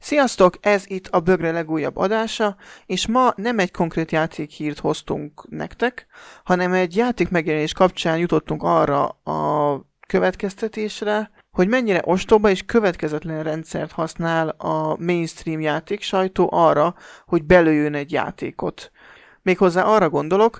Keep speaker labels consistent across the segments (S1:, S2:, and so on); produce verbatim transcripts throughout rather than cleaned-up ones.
S1: Sziasztok, ez itt a Bögre legújabb adása, és ma nem egy konkrét játékhírt hoztunk nektek, hanem egy játék megjelenés kapcsán jutottunk arra a következtetésre, hogy mennyire ostoba és következetlen rendszert használ a mainstream játék sajtó arra, hogy belőjön egy játékot. Méghozzá arra gondolok,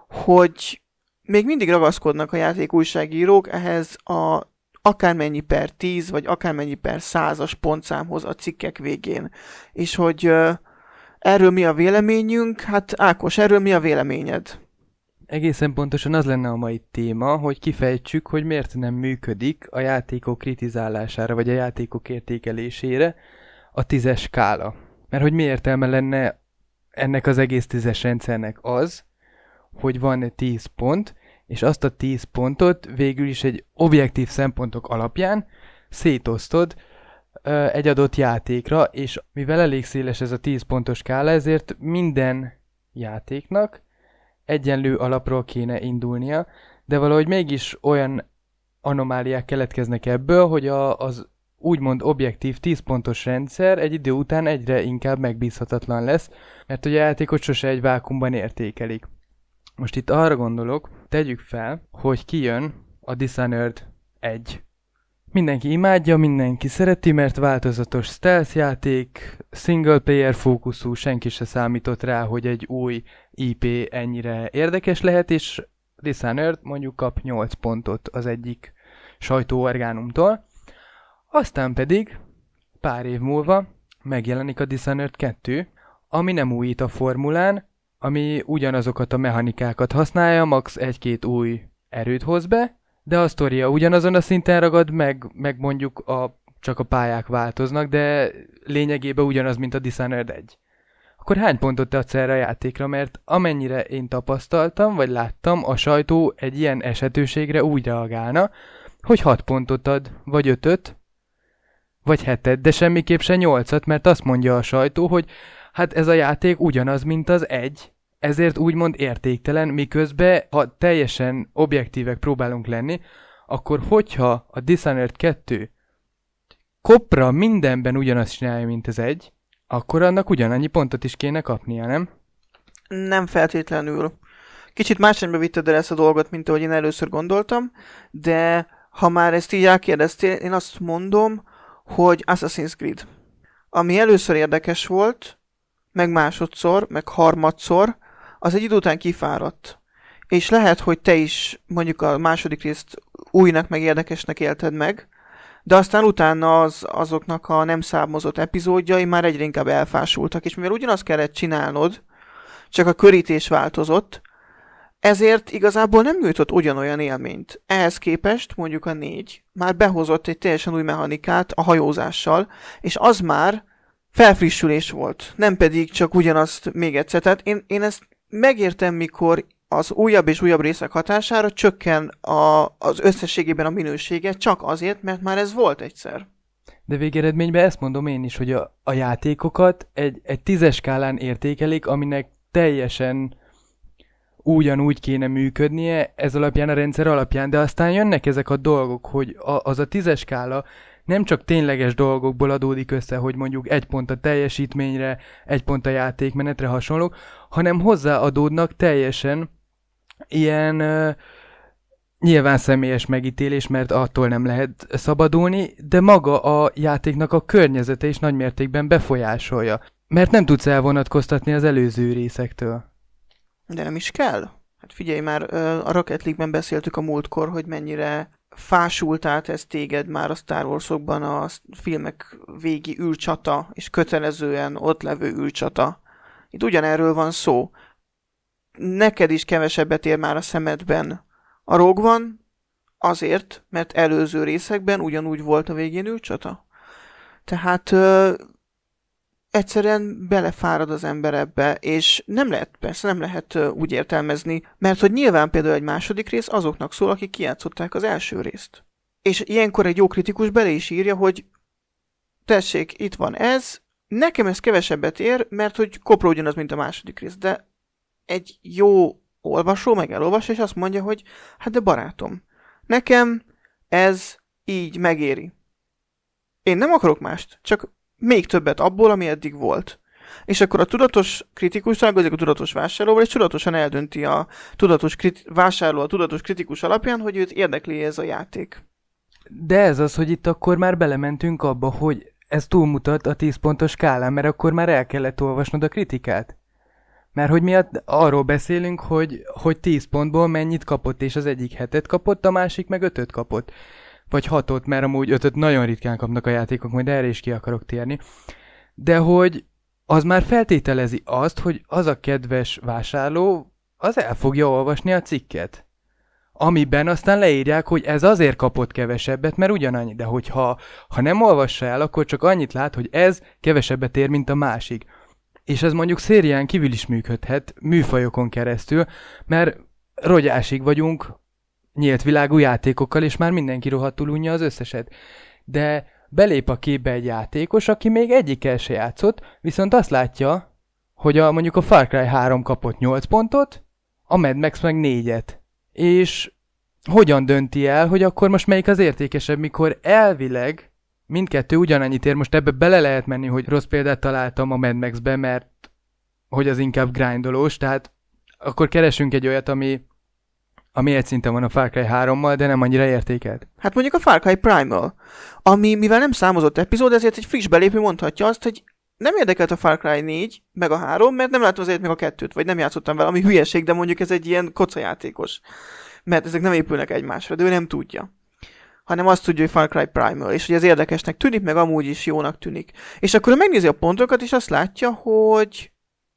S1: hogy még mindig ragaszkodnak a játék újságírók ehhez a akármennyi per tíz, vagy akármennyi per százas pontszámhoz a cikkek végén. És hogy uh, erről mi a véleményünk? Hát Ákos, erről mi a véleményed?
S2: Egészen pontosan az lenne a mai téma, hogy kifejtsük, hogy miért nem működik a játékok kritizálására, vagy a játékok értékelésére a tízes skála. Mert hogy mi értelme lenne ennek az egész tízes rendszernek az, hogy van tíz pont, és azt a tíz pontot végül is egy objektív szempontok alapján szétosztod ö, egy adott játékra, és mivel elég széles ez a tíz pontos skála, ezért minden játéknak egyenlő alapról kéne indulnia, de valahogy mégis olyan anomáliák keletkeznek ebből, hogy a, az úgymond objektív tíz pontos rendszer egy idő után egyre inkább megbízhatatlan lesz, mert hogy a játékot sose egy vákuumban értékelik. Most itt arra gondolok, tegyük fel, hogy kijön a Dishonored egy. Mindenki imádja, mindenki szereti, mert változatos stealth játék, single player fókuszú, senki se számított rá, hogy egy új i pé ennyire érdekes lehet, és Dishonored mondjuk kap nyolc pontot az egyik sajtóorgánumtól. Aztán pedig pár év múlva megjelenik a Dishonored kettő, ami nem újít a formulán, ami ugyanazokat a mechanikákat használja, max egy-két új erőt hoz be, de a sztoria ugyanazon a szinten ragad, meg, meg mondjuk a, csak a pályák változnak, de lényegében ugyanaz, mint a Dishonored egy. Akkor hány pontot te adsz erre a játékra, mert amennyire én tapasztaltam, vagy láttam, a sajtó egy ilyen esetőségre úgy reagálna, hogy hat pontot ad, vagy ötöt, vagy hetet, de semmiképp se nyolcat, mert azt mondja a sajtó, hogy hát ez a játék ugyanaz, mint az egy, ezért úgymond értéktelen, miközben, ha teljesen objektívek próbálunk lenni, akkor hogyha a Dishonored kettő kopra mindenben ugyanazt csinálja, mint az egy, akkor annak ugyanannyi pontot is kéne kapnia, nem?
S1: Nem feltétlenül. Kicsit másrányba vitted el ezt a dolgot, mint ahogy én először gondoltam, de ha már ezt így elkérdeztél, én azt mondom, hogy Assassin's Creed. Ami először érdekes volt, meg másodszor, meg harmadszor, az egy idő után kifáradt. És lehet, hogy te is mondjuk a második részt újnak meg érdekesnek élted meg, de aztán utána az, azoknak a nem számozott epizódjai már egyre inkább elfásultak, és mivel ugyanazt kellett csinálnod, csak a körítés változott, ezért igazából nem nyújtott ugyanolyan élményt. Ehhez képest mondjuk a négy már behozott egy teljesen új mechanikát a hajózással, és az már felfrissülés volt, nem pedig csak ugyanazt még egyszer. Tehát én, én ezt megértem, mikor az újabb és újabb részek hatására csökken a, az összességében a minősége, csak azért, mert már ez volt egyszer.
S2: De végeredményben ezt mondom én is, hogy a, a játékokat egy, egy tízes skálán értékelik, aminek teljesen ugyanúgy kéne működnie, ez alapján, a rendszer alapján, de aztán jönnek ezek a dolgok, hogy a, az a tízes skála nem csak tényleges dolgokból adódik össze, hogy mondjuk egy pont a teljesítményre, egy pont a játékmenetre hasonlók, hanem hozzáadódnak teljesen ilyen uh, nyilván személyes megítélés, mert attól nem lehet szabadulni, de maga a játéknak a környezete is nagymértékben befolyásolja, mert nem tudsz elvonatkoztatni az előző részektől.
S1: De nem is kell. Hát figyelj már, a Rocket League-ben beszéltük a múltkor, hogy mennyire fásult át ez téged már a Star Wars-okban a filmek végi űrcsata, és kötelezően ott levő űrcsata. Itt ugyanerről van szó. Neked is kevesebbet ér már a szemedben a Rogue One, azért, mert előző részekben ugyanúgy volt a végén űrcsata. Tehát ö, egyszerűen belefárad az ember ebbe, és nem lehet, persze nem lehet ö, úgy értelmezni, mert hogy nyilván például egy második rész azoknak szól, akik kijátszották az első részt. És ilyenkor egy jó kritikus bele is írja, hogy tessék, itt van ez, nekem ez kevesebbet ér, mert hogy kopra ugyanaz, mint a második rész, de egy jó olvasó meg elolvas, és azt mondja, hogy hát de barátom, nekem ez így megéri. Én nem akarok mást, csak még többet abból, ami eddig volt. És akkor a tudatos kritikus találkozik a tudatos vásárlóval, és tudatosan eldönti a tudatos kriti- vásárló a tudatos kritikus alapján, hogy őt érdekli ez a játék.
S2: De ez az, hogy itt akkor már belementünk abba, hogy ez túlmutat a tíz pontos skálán, mert akkor már el kellett olvasnod a kritikát. Mert hogy mi arról beszélünk, hogy, hogy tíz pontból mennyit kapott, és az egyik hetet kapott, a másik meg ötöt kapott. Vagy hatot, mert amúgy ötöt nagyon ritkán kapnak a játékok, majd erre is ki akarok térni. De hogy az már feltételezi azt, hogy az a kedves vásárló, az el fogja olvasni a cikket. Amiben aztán leírják, hogy ez azért kapott kevesebbet, mert ugyanannyi. De hogyha ha nem olvassa el, akkor csak annyit lát, hogy ez kevesebbet ér, mint a másik. És ez mondjuk szérián kívül is működhet, műfajokon keresztül, mert rogyásig vagyunk nyílt világú játékokkal, és már mindenki rohadtul unja az összeset. De belép a képbe egy játékos, aki még egyikkel se játszott, viszont azt látja, hogy a, mondjuk a Far Cry három kapott nyolc pontot, a Mad Max meg négyet. És hogyan dönti el, hogy akkor most melyik az értékesebb, mikor elvileg mindkettő ugyanannyit ér. Most ebbe bele lehet menni, hogy rossz példát találtam a Mad Max-be, mert hogy az inkább grindolós, tehát akkor keresünk egy olyat, ami, ami egy szinten van a Far Cry hárommal, de nem annyira értékelt.
S1: Hát mondjuk a Far Cry Primal, ami mivel nem számozott epizód, ezért egy friss belépő mondhatja azt, hogy nem érdekelt a Far Cry négy, meg a három, mert nem láttam azért még a kettőt, vagy nem játszottam vele, ami hülyeség, de mondjuk ez egy ilyen kocajátékos. Mert ezek nem épülnek egymásra, de ő nem tudja. Hanem azt tudja, hogy Far Cry Primal, és hogy ez érdekesnek tűnik, meg amúgy is jónak tűnik. És akkor ő megnézi a pontokat, és azt látja, hogy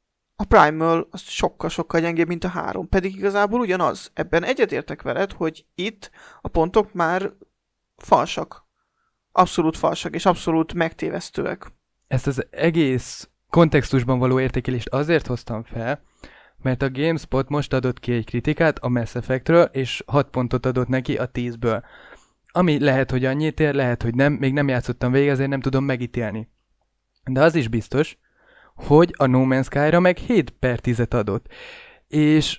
S1: a Primal az sokkal-sokkal gyengébb, mint a három, pedig igazából ugyanaz. Ebben egyetértek veled, hogy itt a pontok már falsak. Abszolút falsak, és abszolút megtévesztőek.
S2: Ezt az egész kontextusban való értékelést azért hoztam fel, mert a GameSpot most adott ki egy kritikát a Mass Effectről, és hat pontot adott neki a tízből. Ami lehet, hogy annyit ér, lehet, hogy nem, még nem játszottam végig, ezért nem tudom megítélni. De az is biztos, hogy a No Man's Sky-ra meg hét per tízet adott. És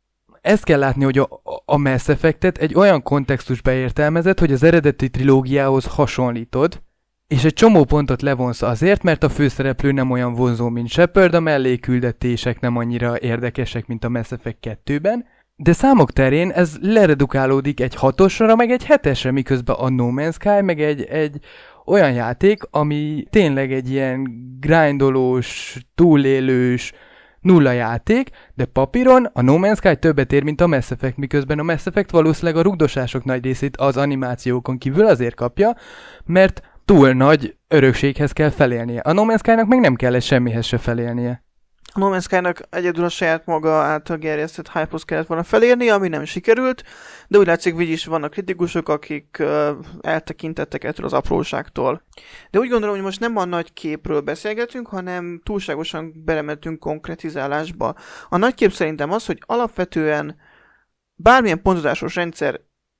S2: ezt kell látni, hogy a, a Mass Effectet egy olyan kontextusba értelmezett, hogy az eredeti trilógiához hasonlítod, és egy csomó pontot levonsz azért, mert a főszereplő nem olyan vonzó, mint Shepard, a melléküldetések nem annyira érdekesek, mint a Mass Effect kettőben, de számok terén ez leredukálódik egy hatosra, meg egy hetesre, miközben a No Man's Sky meg egy, egy olyan játék, ami tényleg egy ilyen grindolós, túlélős, nulla játék, de papíron a No Man's Sky többet ér, mint a Mass Effect, miközben a Mass Effect valószínűleg a rugdosások nagy részét az animációkon kívül azért kapja, mert túl nagy örökséghez kell felélnie. A No Man's Sky-nak meg nem kell semmihez se felélnie.
S1: A No Man's Sky-nak egyedül a saját maga által gerjesztett hype-hoz kellett volna felérni, ami nem sikerült, de úgy látszik, hogy is vannak kritikusok, akik uh, eltekintettek ettől az apróságtól. De úgy gondolom, hogy most nem a nagy képről beszélgetünk, hanem túlságosan belementünk konkretizálásba. A nagy kép szerintem az, hogy alapvetően bármilyen pontozásos rendszer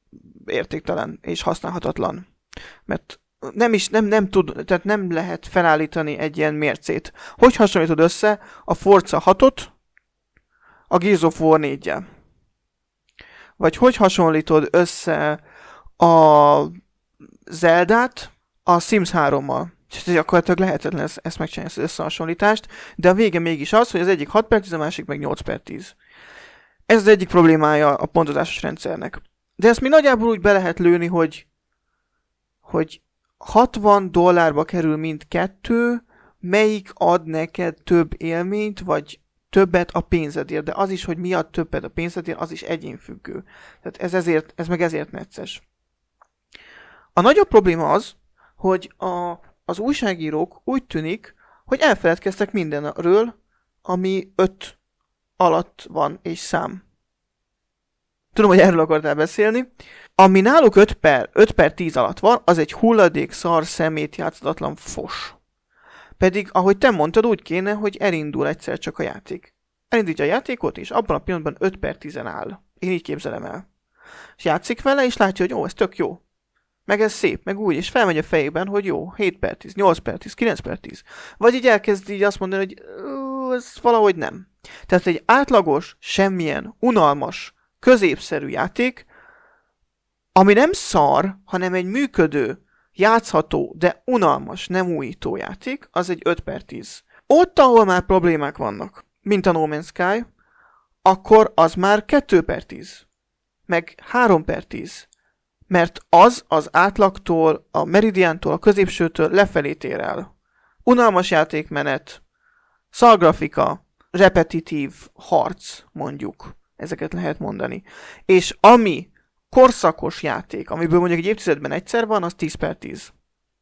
S1: értéktelen és használhatatlan. Mert nem is, nem, nem tud, tehát nem lehet felállítani egy ilyen mércét. Hogy hasonlítod össze a Forza hatot a Gears of War négyel? Vagy hogy hasonlítod össze a Zeldát a Sims hárommal? Gyakorlatilag lehetetlen ezt, ezt megcsinálni, ezt összehasonlítást, de a vége mégis az, hogy az egyik hat per tíz, a másik meg nyolc per tíz. Ez az egyik problémája a pontozásos rendszernek. De ezt mi nagyjából úgy be lehet lőni, hogy hogy hatvan dollárba kerül mindkettő, melyik ad neked több élményt, vagy többet a pénzedért, de az is, hogy mi ad többet a pénzedért, az is egyénfüggő. Tehát ez, ezért, ez meg ezért necces. A nagyobb probléma az, hogy a, az újságírók úgy tűnik, hogy elfeledkeztek mindenről, ami öt alatt van és szám. Tudom, hogy erről akartál beszélni. Ami náluk öt per tíz alatt van, az egy hulladék, szar, szemét, játszatlan fos. Pedig, ahogy te mondtad, úgy kéne, hogy elindul egyszer csak a játék. Elindítja a játékot, és abban a pillanatban öt per tízen áll. Én így képzelem el. És játszik vele, és látja, hogy ó, ez tök jó. Meg ez szép, meg úgy, és felmegy a fejében, hogy jó, hét per tíz, nyolc per tíz, kilenc per tíz. Vagy így elkezd így azt mondani, hogy ez valahogy nem. Tehát egy átlagos, semmilyen, unalmas, középszerű játék, ami nem szar, hanem egy működő, játszható, de unalmas, nem újító játék, az egy öt per tíz. Ott, ahol már problémák vannak, mint a No Man's Sky, akkor az már kettő per tíz. Meg három per tíz. Mert az az átlagtól, a meridiántól, a középsőtől lefelé tér el. Unalmas játékmenet, szargrafika, repetitív harc, mondjuk. Ezeket lehet mondani. És ami korszakos játék, amiből mondjuk egy évtizedben egyszer van, az tíz per tíz.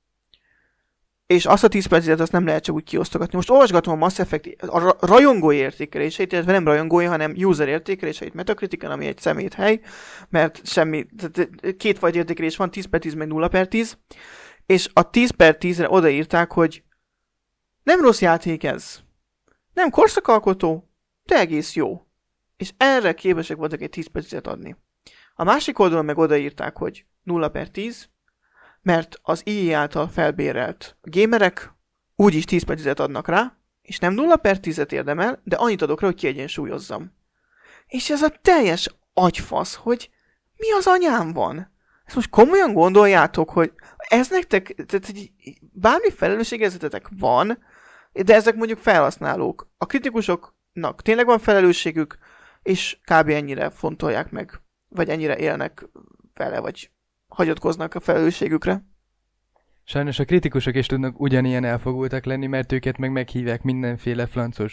S1: És azt a tíz per tízet azt nem lehet csak úgy kiosztogatni. Most olvasgatom a Mass Effect a rajongói értékeléseit, illetve nem rajongói, hanem user értékeléseit Metacriticen, ami egy szeméthely, mert semmi, kétfajta értékelés van, tíz per tíz meg nulla per tíz, és a tíz per tízre odaírták, hogy nem rossz játék ez, nem korszakalkotó, de egész jó. És erre képesek voltak egy tíz per tízet adni. A másik oldalon meg odaírták, hogy nulla per tíz, mert az i á által felbérelt gamerek úgyis tíz per tízet adnak rá, és nem nulla per tízet érdemel, de annyit adok rá, hogy kiegyensúlyozzam. És ez a teljes agyfasz, hogy mi az anyám van? Ezt most komolyan gondoljátok, hogy ez nektek, tehát bármi felelősségezetetek van, de ezek mondjuk felhasználók. A kritikusoknak tényleg van felelősségük, és kb. Ennyire fontolják meg, vagy ennyire élnek vele, vagy hagyatkoznak a felelősségükre.
S2: Sajnos a kritikusok is tudnak ugyanilyen elfogultak lenni, mert őket meg meghívják mindenféle flancos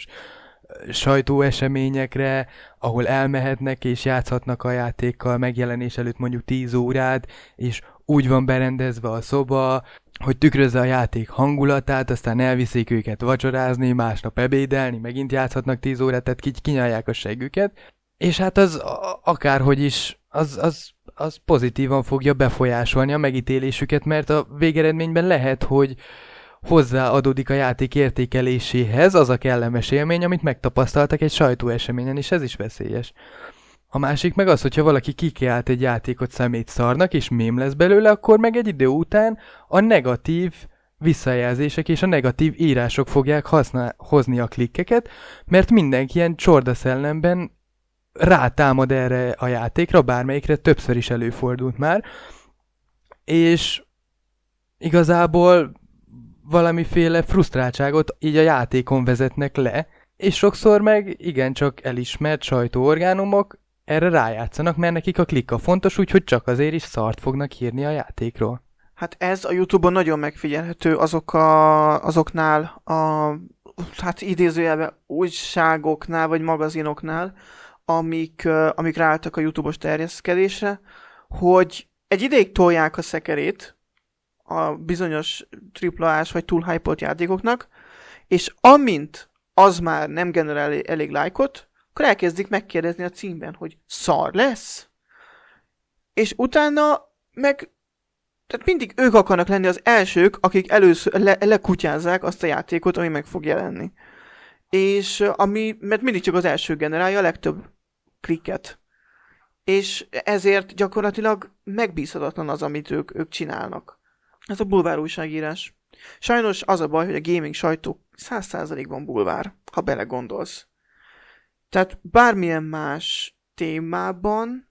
S2: sajtóeseményekre, ahol elmehetnek és játszhatnak a játékkal megjelenés előtt mondjuk tíz órát, és úgy van berendezve a szoba, hogy tükrözze a játék hangulatát, aztán elviszik őket vacsorázni, másnap ebédelni, megint játszhatnak tíz órát, tehát így kinyalják a seggüket. És hát az akárhogy is, az, az, az pozitívan fogja befolyásolni a megítélésüket, mert a végeredményben lehet, hogy hozzáadódik a játék értékeléséhez az a kellemes élmény, amit megtapasztaltak egy sajtóeseményen, és ez is veszélyes. A másik meg az, hogyha valaki kikiált egy játékot szemét szarnak, és mém lesz belőle, akkor meg egy idő után a negatív visszajelzések és a negatív írások fogják használ, hozni a klikkeket, mert mindenki ilyen csordaszellemben rátámad erre a játékra, bármelyikre többször is előfordult már, és igazából valamiféle frusztráltságot így a játékon vezetnek le, és sokszor meg igencsak elismert sajtóorgánumok erre rájátszanak, mert nekik a klikka fontos, úgyhogy csak azért is szart fognak írni a játékról.
S1: Hát ez a YouTube-on nagyon megfigyelhető azok a, azoknál a, hát idézőjelben újságoknál vagy magazinoknál, amik, amik ráálltak a YouTube-os terjeszkedésre, hogy egy ideig tolják a szekerét a bizonyos triplás vagy túl hype-olt játékoknak, és amint az már nem generál elég lájkot, akkor elkezdik megkérdezni a címben, hogy szar lesz? És utána meg tehát mindig ők akarnak lenni az elsők, akik először le, lekutyázzák azt a játékot, ami meg fog jelenni. És ami, mert mindig csak az első generálja a legtöbb klikket. És ezért gyakorlatilag megbízhatatlan az, amit ők, ők csinálnak. Ez a bulvár újságírás. Sajnos az a baj, hogy a gaming sajtó száz százalékban bulvár, ha belegondolsz. Tehát bármilyen más témában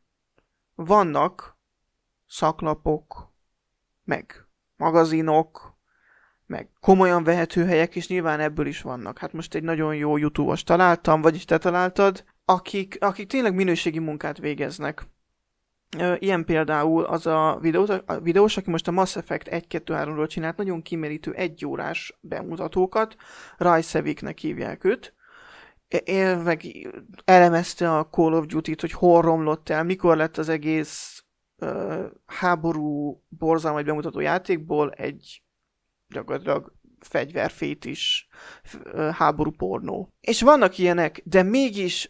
S1: vannak szaklapok, meg magazinok, meg komolyan vehető helyek, és nyilván ebből is vannak. Hát most egy nagyon jó YouTube-os találtam, vagyis te találtad, akik, akik tényleg minőségi munkát végeznek. Ilyen például az a videós, a videós, aki most a Mass Effect egy kettő háromról csinált nagyon kimerítő egyórás bemutatókat, Rajszeviknek hívják őt, Él meg elemezte a Call of Duty-t, hogy hol romlott el, mikor lett az egész uh, háború borzalmas bemutató játékból egy gyakorlatilag fegyverfétis uh, háború pornó. És vannak ilyenek, de mégis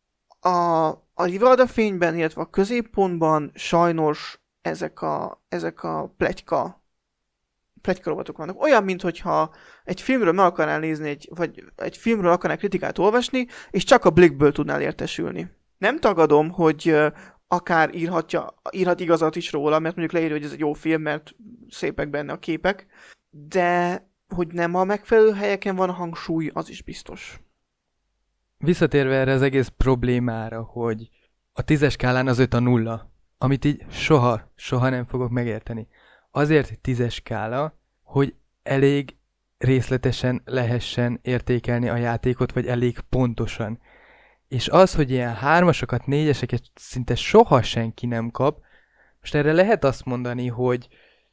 S1: a, a rivaldafényben, illetve a középpontban sajnos ezek a, ezek a pletyka pletykarovatok vannak. Olyan, mintha egy filmről meg akarnál nézni, egy, vagy egy filmről akarnál kritikát olvasni, és csak a Blickből tudnál értesülni. Nem tagadom, hogy uh, akár írhatja, írhat igazat is róla, mert mondjuk leírja, hogy ez egy jó film, mert szépek benne a képek, de hogy nem a megfelelő helyeken van a hangsúly, az is biztos.
S2: Visszatérve erre az egész problémára, hogy a tízes skálán az öt a nulla, amit így soha, soha nem fogok megérteni. azért tízes skála, hogy elég részletesen lehessen értékelni a játékot, vagy elég pontosan. És az, hogy ilyen hármasokat, négyeseket szinte soha senki nem kap, most erre lehet azt mondani, hogy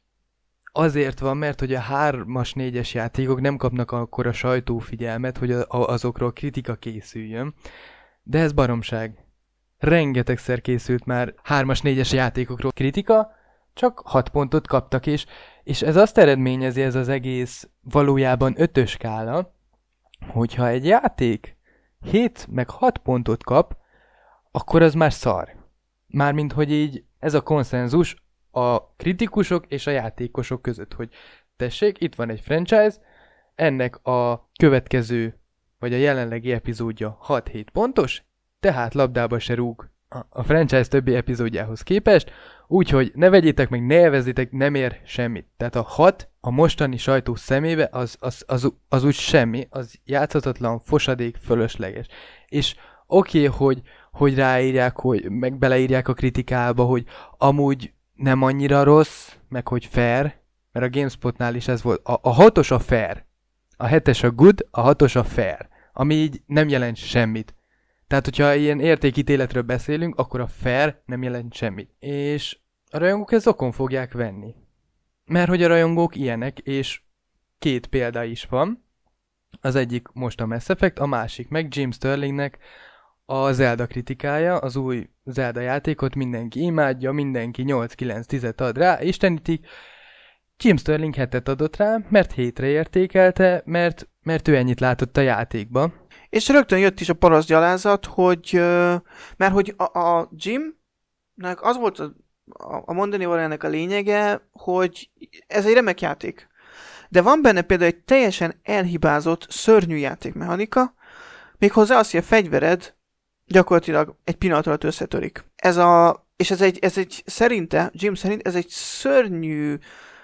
S2: azért van, mert hogy a hármas, négyes játékok nem kapnak akkor a sajtófigyelmet, hogy a, a, azokról kritika készüljön. De ez baromság. Rengetegszer készült már hármas, négyes játékokról kritika, csak hat pontot kaptak, és, és ez azt eredményezi, ez az egész valójában ötös skála, hogyha egy játék hét meg hat pontot kap, akkor az már szar. Mármint, hogy így ez a konszenzus a kritikusok és a játékosok között, hogy tessék, itt van egy franchise, ennek a következő, vagy a jelenlegi epizódja hat-hét pontos, tehát labdába se rúg a franchise többi epizódjához képest, úgyhogy ne vegyétek meg, ne élvezzétek, nem ér semmit. Tehát a hat a mostani sajtó szemébe az, az, az, az úgy semmi, az játszhatatlan, fosadék, fölösleges. És oké, okay, hogy, hogy ráírják, hogy meg beleírják a kritikába, hogy amúgy nem annyira rossz, meg hogy fair, mert a GameSpotnál is ez volt. A, a hatos a fair, a hetes a good, a hatos a fair, ami így nem jelent semmit. Tehát, hogyha ilyen értékítéletről beszélünk, akkor a fair nem jelent semmit. És a rajongók ezt okon fogják venni. Mert hogy a rajongók ilyenek, és két példa is van. Az egyik most a Mass Effect, a másik meg Jim Sterlingnek a Zelda kritikája, az új Zelda játékot mindenki imádja, mindenki nyolc-kilenc-tízet ad rá, istenítik. Jim Sterling hetet adott rá, mert hétre értékelte, mert, mert ő ennyit látott a játékba.
S1: És rögtön jött is a parasztgyalázat, hogy mert hogy a, a Jimnek az volt a, a mondani valójának a lényege, hogy ez egy remek játék. De van benne például egy teljesen elhibázott, szörnyű játékmechanika, méghozzá az, hogy a fegyvered gyakorlatilag egy pillanat alatt összetörik. Ez a, és ez egy, ez egy szerinte, Jim szerint ez egy szörnyű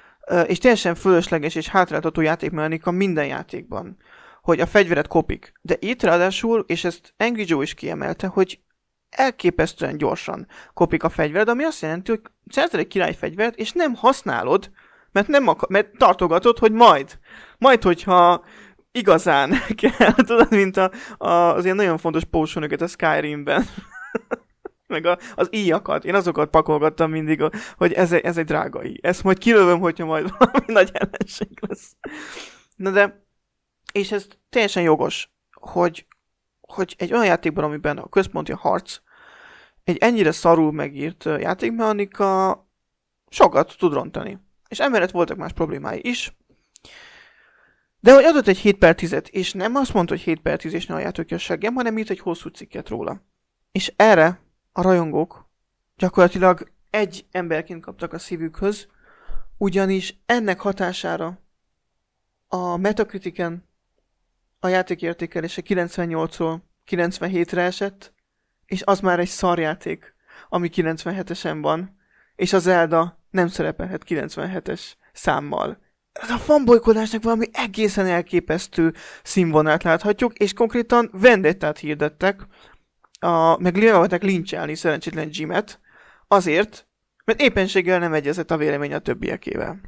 S1: és teljesen fölösleges és hátráltató játékmechanika minden játékban, hogy a fegyvered kopik. De itt ráadásul, és ezt Angry Joe is kiemelte, hogy elképesztően gyorsan kopik a fegyvered, ami azt jelenti, hogy szerzel egy királyfegyvert, és nem használod, mert, nem akar, mert tartogatod, hogy majd. Majd, hogyha igazán kell, tudod, mint a, a, az ilyen nagyon fontos potionokat a Skyrimben. Meg a, az íjakat. Én azokat pakolgattam mindig, hogy ez, ez egy drága íj. Ezt majd kilövöm, hogyha majd valami nagy ellenség lesz. Na de, és ez teljesen jogos, hogy, hogy egy olyan játékban, amiben a központi a harc, egy ennyire szarul megírt játékmechanika sokat tud rontani. És emellett voltak más problémái is. De hogy adott egy hét per tízet, és nem azt mondta, hogy hét per tíz és ne halljátok ki a seggem, hanem írt egy hosszú cikket róla. És erre a rajongók gyakorlatilag egy emberként kaptak a szívükhöz, ugyanis ennek hatására a Metacritiken a játékértékelése kilencvennyolcról kilencvenhétre esett, és az már egy szarjáték, ami kilencvenhetesen van, és a Zelda nem szerepelhet kilencvenhetes számmal. A fanbolykodásnak valami egészen elképesztő színvonalat láthatjuk, és konkrétan vendettát hirdettek, a, meg legalább lincselni szerencsétlen Jimet, azért, mert éppenséggel nem egyezett a vélemény a többiekével.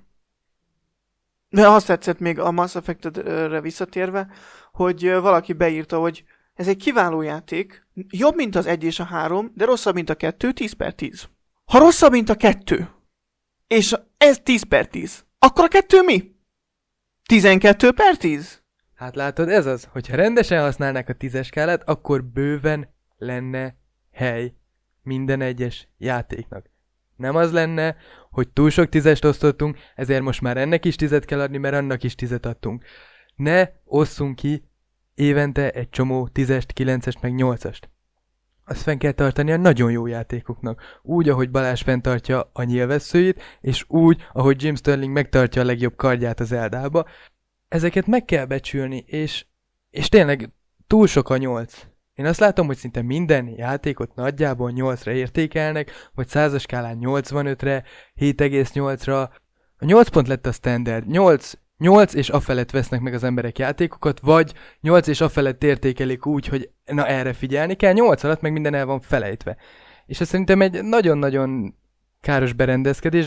S1: De azt tetszett még a Mass Effect-re visszatérve, hogy valaki beírta, hogy ez egy kiváló játék, jobb, mint az egy és a három, de rosszabb, mint a kettő, tíz per tíz. Ha rosszabb, mint a kettő, és ez tíz per tíz, akkor a kettő mi? tizenkettő per tíz?
S2: Hát látod, ez az, hogyha rendesen használnák a tízes skálát, akkor bőven lenne hely minden egyes játéknak. Nem az lenne, hogy túl sok tízest osztottunk, ezért most már ennek is tízet kell adni, mert annak is tízet adtunk. Ne osszunk ki évente egy csomó tízest, kilencest, meg nyolcast. Azt fenn kell tartani a nagyon jó játékoknak. Úgy, ahogy Balázs fenntartja a nyilvesszőjét, és úgy, ahogy Jim Sterling megtartja a legjobb kardját az Eldába. Ezeket meg kell becsülni, és, és tényleg túl sok a nyolc. Én azt látom, hogy szinte minden játékot nagyjából nyolcra értékelnek, vagy százas skálán nyolcvanötre, hét egész nyolcra. A nyolc pont lett a standard. nyolc, nyolc és afelett vesznek meg az emberek játékokat, vagy nyolc és afelett értékelik úgy, hogy na erre figyelni kell, nyolc alatt meg minden el van felejtve. És ez szerintem egy nagyon-nagyon káros berendezkedés, de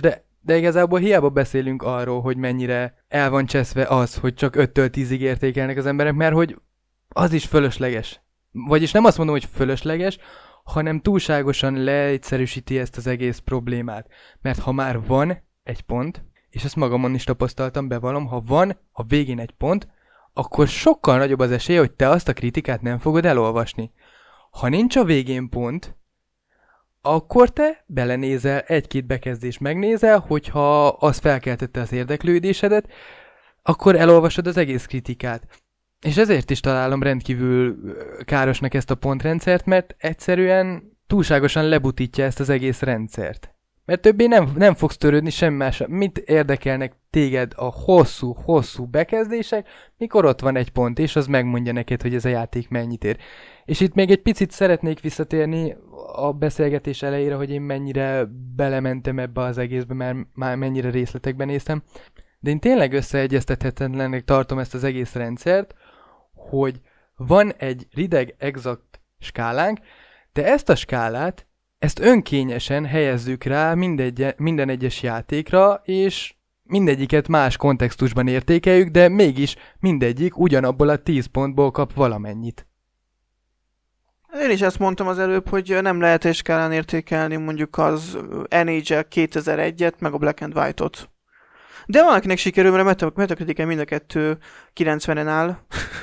S2: De igazából hiába beszélünk arról, hogy mennyire el van cseszve az, hogy csak öttől tízig értékelnek az emberek, mert hogy az is fölösleges. Vagyis nem azt mondom, hogy fölösleges, hanem túlságosan leegyszerűsíti ezt az egész problémát. Mert ha már van egy pont, és ezt magamon is tapasztaltam, bevallom, ha van a végén egy pont, akkor sokkal nagyobb az esély, hogy te azt a kritikát nem fogod elolvasni. Ha nincs a végén pont, akkor te belenézel, egy-két bekezdést megnézel, hogyha az felkeltette az érdeklődésedet, akkor elolvasod az egész kritikát. És ezért is találom rendkívül károsnak ezt a pontrendszert, mert egyszerűen túlságosan lebutítja ezt az egész rendszert. Mert többé nem, nem fogsz törődni semmi másra. Mit érdekelnek téged a hosszú-hosszú bekezdések, mikor ott van egy pont, és az megmondja neked, hogy ez a játék mennyit ér. És itt még egy picit szeretnék visszatérni a beszélgetés elejére, hogy én mennyire belementem ebbe az egészbe, mert már mennyire részletekben néztem. De én tényleg összeegyeztethetetlennek tartom ezt az egész rendszert, hogy van egy rideg exakt skálánk, de ezt a skálát, ezt önkényesen helyezzük rá mindegy, minden egyes játékra, és mindegyiket más kontextusban értékeljük, de mégis mindegyik ugyanabból a tíz pontból kap valamennyit.
S1: Én is ezt mondtam az előbb, hogy nem lehet egy skálán értékelni mondjuk az en há el kétezer-egyet, meg a Black and White-ot. De van, akinek sikerül, mert a Metacritiken mind a kettő kilencvenen áll.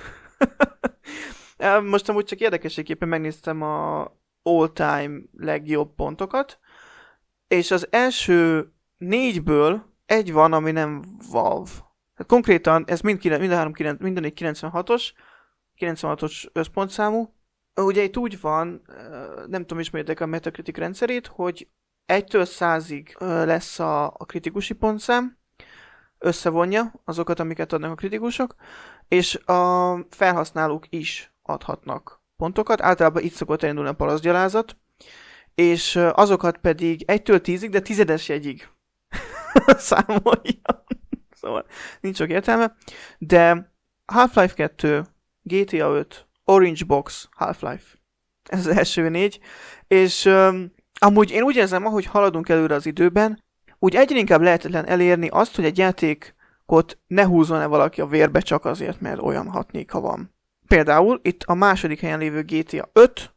S1: Most amúgy csak érdekességképpen megnéztem a all-time legjobb pontokat, és az első négyből egy van, ami nem Valve. Hát konkrétan ez mind, mind a három, mindenik kilencvenhatos, kilencvenhatos összpontszámú. Ugye itt úgy van, nem tudom, ismeritek a Metacritic rendszerét, hogy egytől százig lesz a, a kritikusi pontszám, összevonja azokat, amiket adnak a kritikusok, és a felhasználók is adhatnak pontokat. Általában itt szokott elindulni a parasztgyalázat, és azokat pedig egytől tízig, de tizedes jegyig számolja. Szóval nincs sok értelme. De Half-Life kettő, gé té á öt, Orange Box, Half-Life. Ez az első négy. És um, amúgy én úgy érzem, ahogy haladunk előre az időben, úgy egyre inkább lehetetlen elérni azt, hogy egy játékot ne húzzon-e valaki a vérbe csak azért, mert olyan hatnéka van. Például itt a második helyen lévő gé té á öt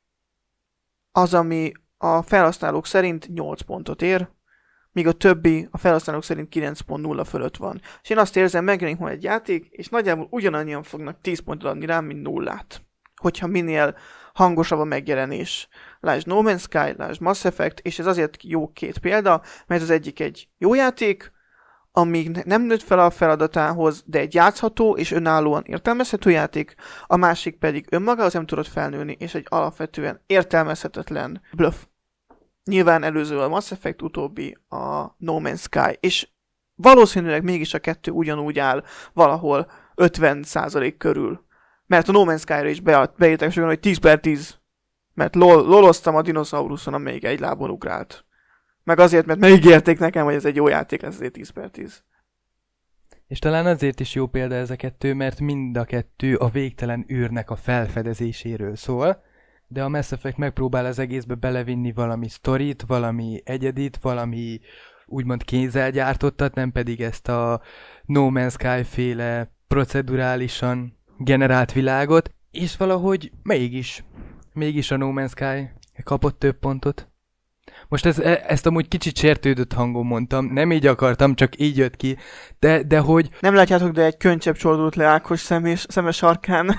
S1: az, ami a felhasználók szerint nyolc pontot ér, míg a többi a felhasználók szerint kilenc pont nulla fölött van. És én azt érzem, megjelenik majd egy játék, és nagyjából ugyanannyian fognak tíz pontot adni rám, mint nullát. Hogyha minél hangosabb a megjelenés. Lásd No Man's Sky, lásd Mass Effect, és ez azért jó két példa, mert az egyik egy jó játék, amíg nem nőtt fel a feladatához, de egy játszható és önállóan értelmezhető játék, a másik pedig önmagához nem tudott felnőni, és egy alapvetően értelmezhetetlen bluff. Nyilván előző a Mass Effect, utóbbi a No Man's Sky, és valószínűleg mégis a kettő ugyanúgy áll valahol ötven százalék körül. Mert a No Man's Sky-ra is beírták sokan, hogy tíz per tíz. Mert lol, loloztam a dinoszauruszon, amelyik egy lábon ugrált. Meg azért, mert megígérték nekem, hogy ez egy jó játék lesz, ezért tíz per tíz.
S2: És talán azért is jó példa ez a kettő, mert mind a kettő a végtelen űrnek a felfedezéséről szól, de a Mass Effect megpróbál az egészbe belevinni valami sztorit, valami egyedit, valami úgymond kézzel gyártottat, nem pedig ezt a No Man's Sky féle procedurálisan generált világot, és valahogy mégis, mégis a No Man's Sky kapott több pontot. Most ez, ezt amúgy kicsit sértődött hangon mondtam, nem így akartam, csak így jött ki, de, de hogy...
S1: Nem látjátok, de egy könycsepp csordult le Ákos szemes, szemes sarkán.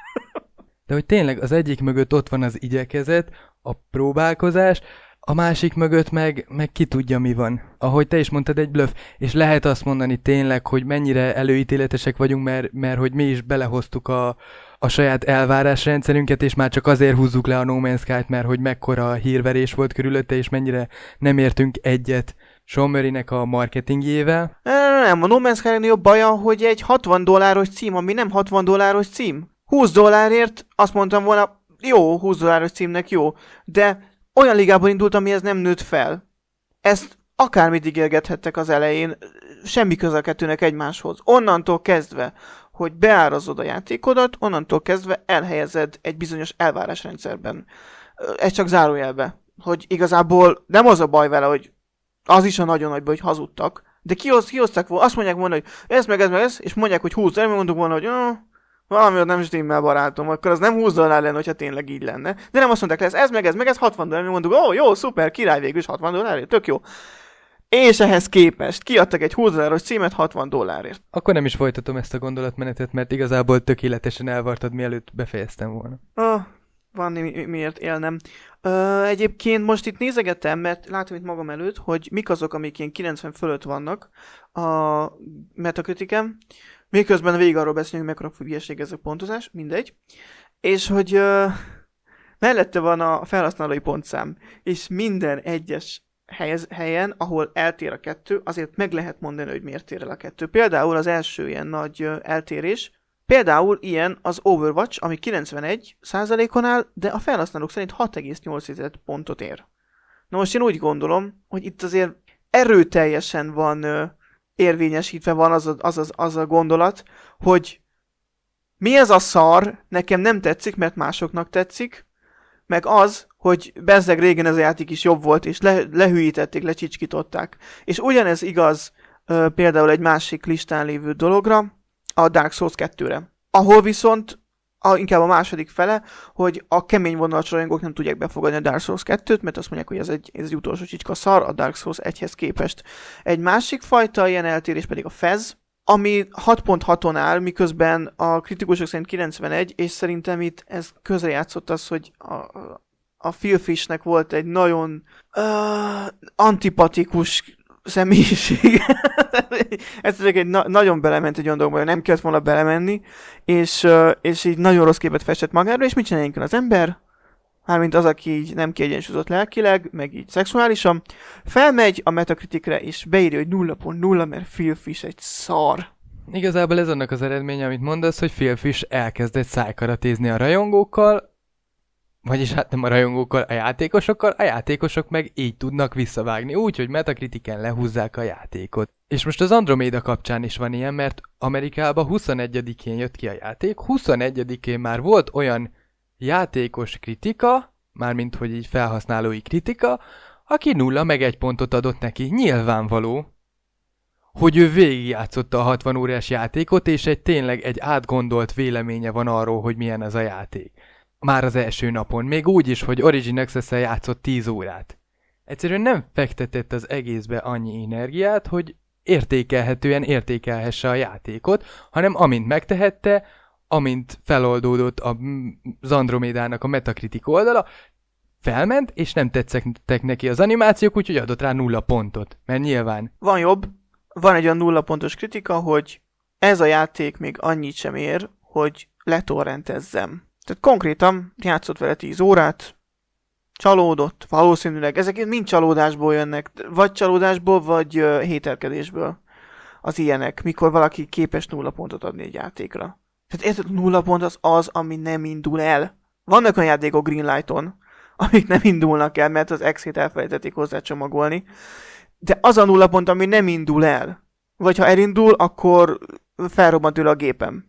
S2: De hogy tényleg az egyik mögött ott van az igyekezet, a próbálkozás, a másik mögött meg, meg ki tudja mi van. Ahogy te is mondtad, egy bluff, és lehet azt mondani tényleg, hogy mennyire előítéletesek vagyunk, mert, mert hogy mi is belehoztuk a, a saját elvárásrendszerünket, és már csak azért húzzuk le a No Man's Sky-t, mert hogy mekkora hírverés volt körülötte, és mennyire nem értünk egyet Sean Murray-nek a marketingjével.
S1: Nem, a No Man's Sky-nek jobb baja, hogy egy hatvan dolláros cím, ami nem hatvan dolláros cím. húsz dollárért azt mondtam volna, jó, húsz dolláros címnek jó, de olyan ligában indult, amihez nem nőtt fel. Ezt akármit ígérgethettek az elején, semmi köze a kettőnek egymáshoz. Onnantól kezdve, hogy beárazod a játékodat, onnantól kezdve elhelyezed egy bizonyos elvárásrendszerben. Ez csak zárójelbe. Hogy igazából nem az a baj vele, hogy Az is a nagyon nagyban, hogy hazudtak. De kihoz, kihozták volna, azt mondják volna, hogy ez meg ez meg ez, és mondják, hogy húsz, de mondjuk volna, hogy oh, valami ott nem stimmel, barátom, akkor az nem húsz dollár lenne, hogyha tényleg így lenne. De nem azt mondták, lesz ez meg ez meg ez hatvan dollár, mondjuk, ó, oh, jó, szuper, király, végül is hatvan dollárért, tök jó. És ehhez képest kiadtak egy húsz dolláros címet hatvan dollárért.
S2: Akkor nem is folytatom ezt a gondolatmenetet, mert igazából tökéletesen elvartad, mielőtt befejeztem volna.
S1: Oh, van mi- miért élnem. Ö, egyébként most itt nézegetem, mert látom itt magam előtt, hogy mik azok, amik ilyen kilencven fölött vannak a Metacritiken, miközben végig arról beszélünk, mekkora hülyeség ez a pontozás, mindegy. És hogy ö, mellette van a felhasználói pontszám, és minden egyes helyez, helyen, ahol eltér a kettő, azért meg lehet mondani, hogy miért tér el a kettő. Például az első ilyen nagy ö, eltérés, például ilyen az Overwatch, ami kilencvenegy százalékon áll, de a felhasználók szerint hat egész nyolc pontot ér. Na most én úgy gondolom, hogy itt azért erőteljesen van ö, érvényesítve van az a, az, az, az a gondolat, hogy mi ez a szar, nekem nem tetszik, mert másoknak tetszik, meg az, hogy bezzeg régen ez a játék is jobb volt, és le, lehűítették, lecsicskították. És ugyanez igaz ö, például egy másik listán lévő dologra, a Dark Souls kettőre. Ahol viszont a, inkább a második fele, hogy a kemény vonalas rajongók nem tudják befogadni a Dark Souls kettőt, mert azt mondják, hogy ez egy, ez egy utolsó csicska szar a Dark Souls egyhez képest. Egy másik fajta ilyen eltérés pedig a Fez, ami hat pont haton áll, miközben a kritikusok szerint kilencvenegy, és szerintem itt ez közrejátszott az, hogy a, a Phil Fishnek volt egy nagyon uh, antipatikus személyiség. Ez csak egy na- nagyon belement egy olyan dologba, hogy nem kellett volna belemenni, és, uh, és így nagyon rossz képet festett magáról, és mit csinálják az ember? Mármint az, aki így nem kiegyensúlyozott lelkileg, meg így szexuálisan, felmegy a Metacriticre, és beírja, hogy nulla pont nulla, mert Phil Fish egy szar.
S2: Igazából ez annak az eredménye, amit mondasz, hogy Phil Fish elkezdett szájkaratézni a rajongókkal, vagyis hát nem a rajongókkal, a játékosokkal, a játékosok meg így tudnak visszavágni, úgy, hogy Metacritiken lehúzzák a játékot. És most az Andromeda kapcsán is van ilyen, mert Amerikában huszonegyedikén jött ki a játék, huszonegyedikén már volt olyan játékos kritika, mármint hogy így felhasználói kritika, aki nulla meg egy pontot adott neki. Nyilvánvaló, hogy ő végigjátszotta a hatvan órás játékot, és egy tényleg egy átgondolt véleménye van arról, hogy milyen ez a játék. Már az első napon, még úgy is, hogy Origin Access-el játszott tíz órát. Egyszerűen nem fektetett az egészbe annyi energiát, hogy értékelhetően értékelhesse a játékot, hanem amint megtehette, amint feloldódott az Andromédának a Metacritic oldala, felment, és nem tetszettek neki az animációk, úgyhogy adott rá nulla pontot. Mert nyilván...
S1: Van jobb, van egy olyan nulla pontos kritika, hogy ez a játék még annyit sem ér, hogy letorrentezzem. Tehát konkrétan játszott vele tíz órát, csalódott, valószínűleg. Ezek mind csalódásból jönnek, vagy csalódásból, vagy uh, hételkedésből az ilyenek, mikor valaki képes nulla pontot adni egy játékra. Tehát érted, nulla pont az az, ami nem indul el. Vannak olyan játékok Greenlighton, amik nem indulnak el, mert az X-ét elfelejtették hozzá csomagolni. De az a nulla pont, ami nem indul el. Vagy ha elindul, akkor felrobbant tőle a gépem.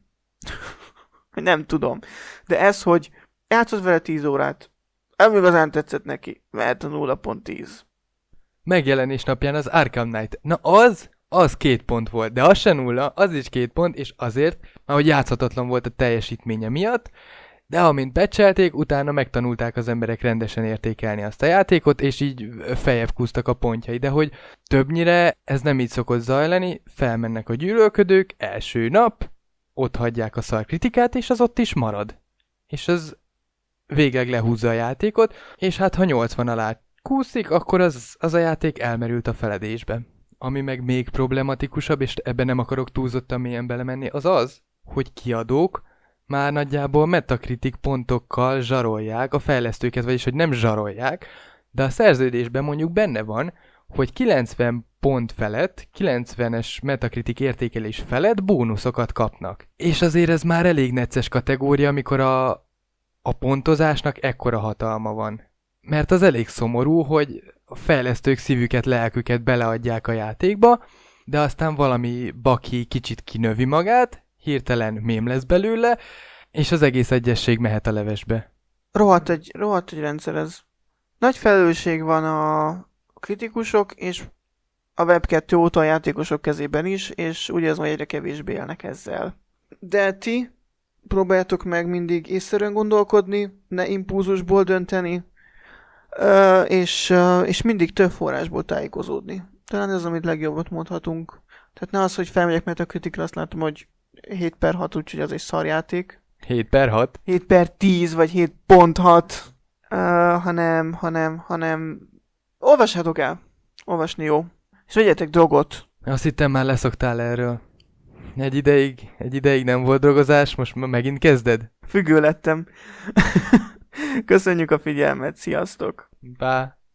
S1: Nem tudom. De ez, hogy játszott vele tíz órát, nem igazán tetszett neki, mert a nulla pont tíz.
S2: Megjelenés napján az Arkham Knight. Na az, az két pont volt, de az se nulla, az is két pont, és azért, mert hogy játszhatatlan volt a teljesítménye miatt, de amint becselték, utána megtanulták az emberek rendesen értékelni azt a játékot, és így feljebb kúztak a pontjai, de hogy többnyire ez nem így szokott zajlani, felmennek a gyűlölködők, első nap, ott hagyják a szar kritikát, és az ott is marad. És az végleg lehúzza a játékot, és hát ha nyolcvan alá kúszik, akkor az, az a játék elmerült a feledésbe. Ami meg még problematikusabb, és ebben nem akarok túlzottan mélyen belemenni, az az, hogy kiadók már nagyjából Metacritic pontokkal zsarolják a fejlesztőket, vagyis hogy nem zsarolják, de a szerződésben mondjuk benne van, hogy kilencven pont felett, kilencvenes Metacritic értékelés felett bónuszokat kapnak. És azért ez már elég necces kategória, amikor a, a pontozásnak ekkora hatalma van. Mert az elég szomorú, hogy a fejlesztők szívüket, lelküket beleadják a játékba, de aztán valami baki kicsit kinövi magát, hirtelen mém lesz belőle, és az egész egyesség mehet a levesbe.
S1: Rohadt egy, rohadt egy rendszer ez. Nagy felelősség van a kritikusok és a web kettő óta a játékosok kezében is, és úgy érzem, hogy egyre kevésbé élnek ezzel. De ti próbáljátok meg mindig észszerűen gondolkodni, ne impulzusból dönteni, és, és mindig több forrásból tájékozódni. Talán ez, amit legjobbat mondhatunk. Tehát ne az, hogy felmegyek, mert a kritikra azt látom, hogy hét per hat, úgyhogy az egy szarjáték.
S2: hét per hat?
S1: hét per tíz, vagy hét pont hat. Uh, hanem, hanem, hanem... Olvassátok el. Olvasni jó. És vegyetek drogot.
S2: Azt hittem már leszoktál erről. Egy ideig, egy ideig nem volt drogozás, most megint kezded?
S1: Függő lettem. Köszönjük a figyelmet, sziasztok!
S2: Bye.